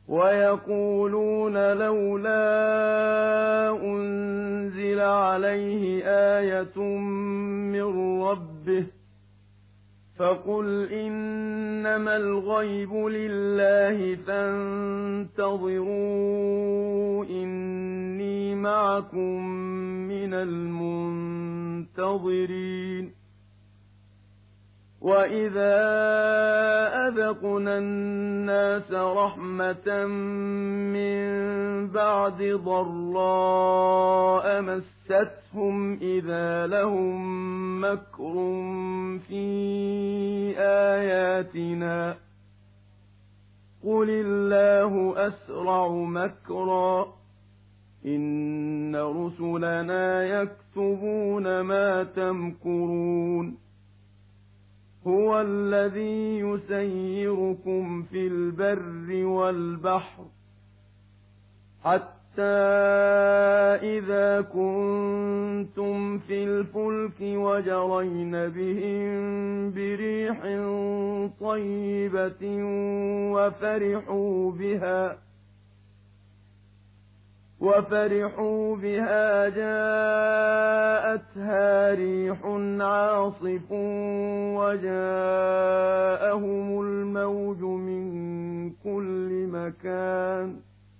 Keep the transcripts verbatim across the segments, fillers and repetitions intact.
ويقولون لولا أنزل عليه آية من ربه فقل إنما الغيب لله فانتظروا إني معكم من المنتظرين وإذا أذقنا الناس رحمة من بعد ضراء مستهم إذا لهم مكر في آياتنا قل الله أسرع مكرا إن رسلنا يكتبون ما تمكرون هو الذي يسيركم في البر والبحر حتى إذا كنتم في الفلك وجرين بهم بريح طيبة وفرحوا بها وفرحوا بها جاءتها ريح عاصف وجاءهم الموج من كل مكان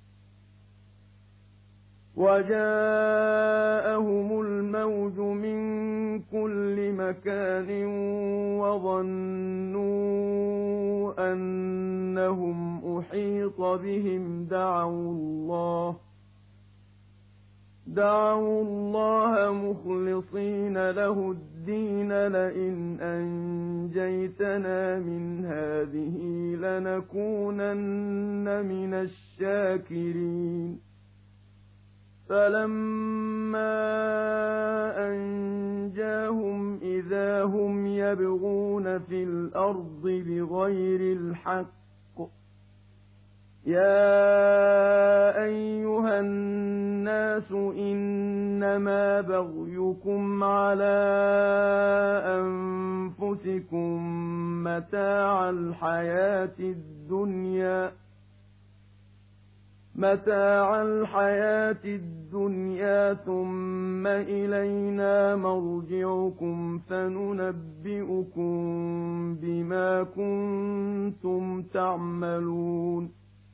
وجاءهم الموج من كل مكان وظنوا أنهم أحيط بهم دعوا الله دعوا الله مخلصين له الدين لئن أنجيتنا من هذه لنكونن من الشاكرين فلما أنجاهم إذا هم يبغون في الأرض بغير الحق يا أيها الناس إنما بغيكم على أنفسكم متاع الحياة الدنيا متاع الحياة الدنيا ثم إلينا مرجعكم فننبئكم بما كنتم تعملون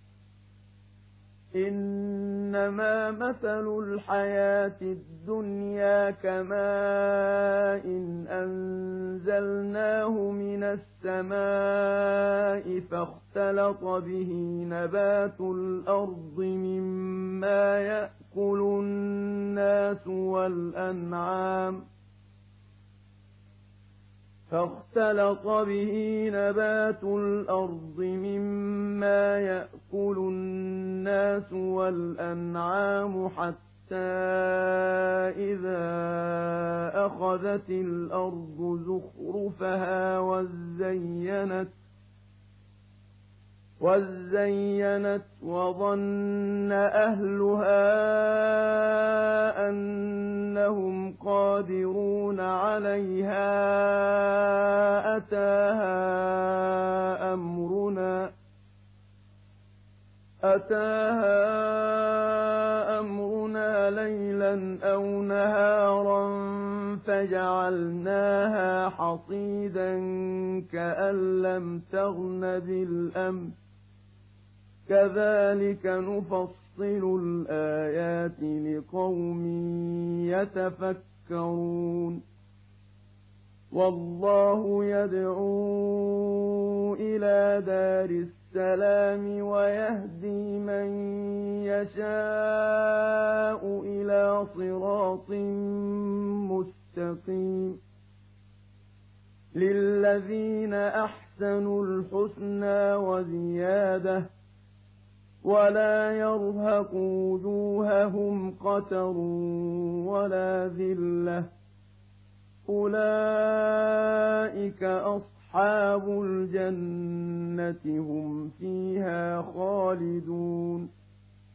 إنما مثل الحياة الدنيا كماء إن أنزلناه من السماء فاختلط به نبات الأرض مما يأكل الناس والأنعام فاختلط به نبات الأرض مما يأكل الناس والأنعام حتى إذا أخذت الأرض زخرفها وزينت وزينت وظن أهلها أنهم قادرون عليها أتاها أمرنا أتاها أمرنا ليلا أو نهارا فجعلناها حصيدا كأن لم تغن بالأمس كذلك نفصل الآيات لقوم يتفكرون والله يدعو إلى دار السلام ويهدي من يشاء إلى صراط مستقيم للذين أحسنوا الحسنى وزيادة ولا يرهق وجوههم قتر ولا ذلة أولئك أصحاب الجنة هم فيها خالدون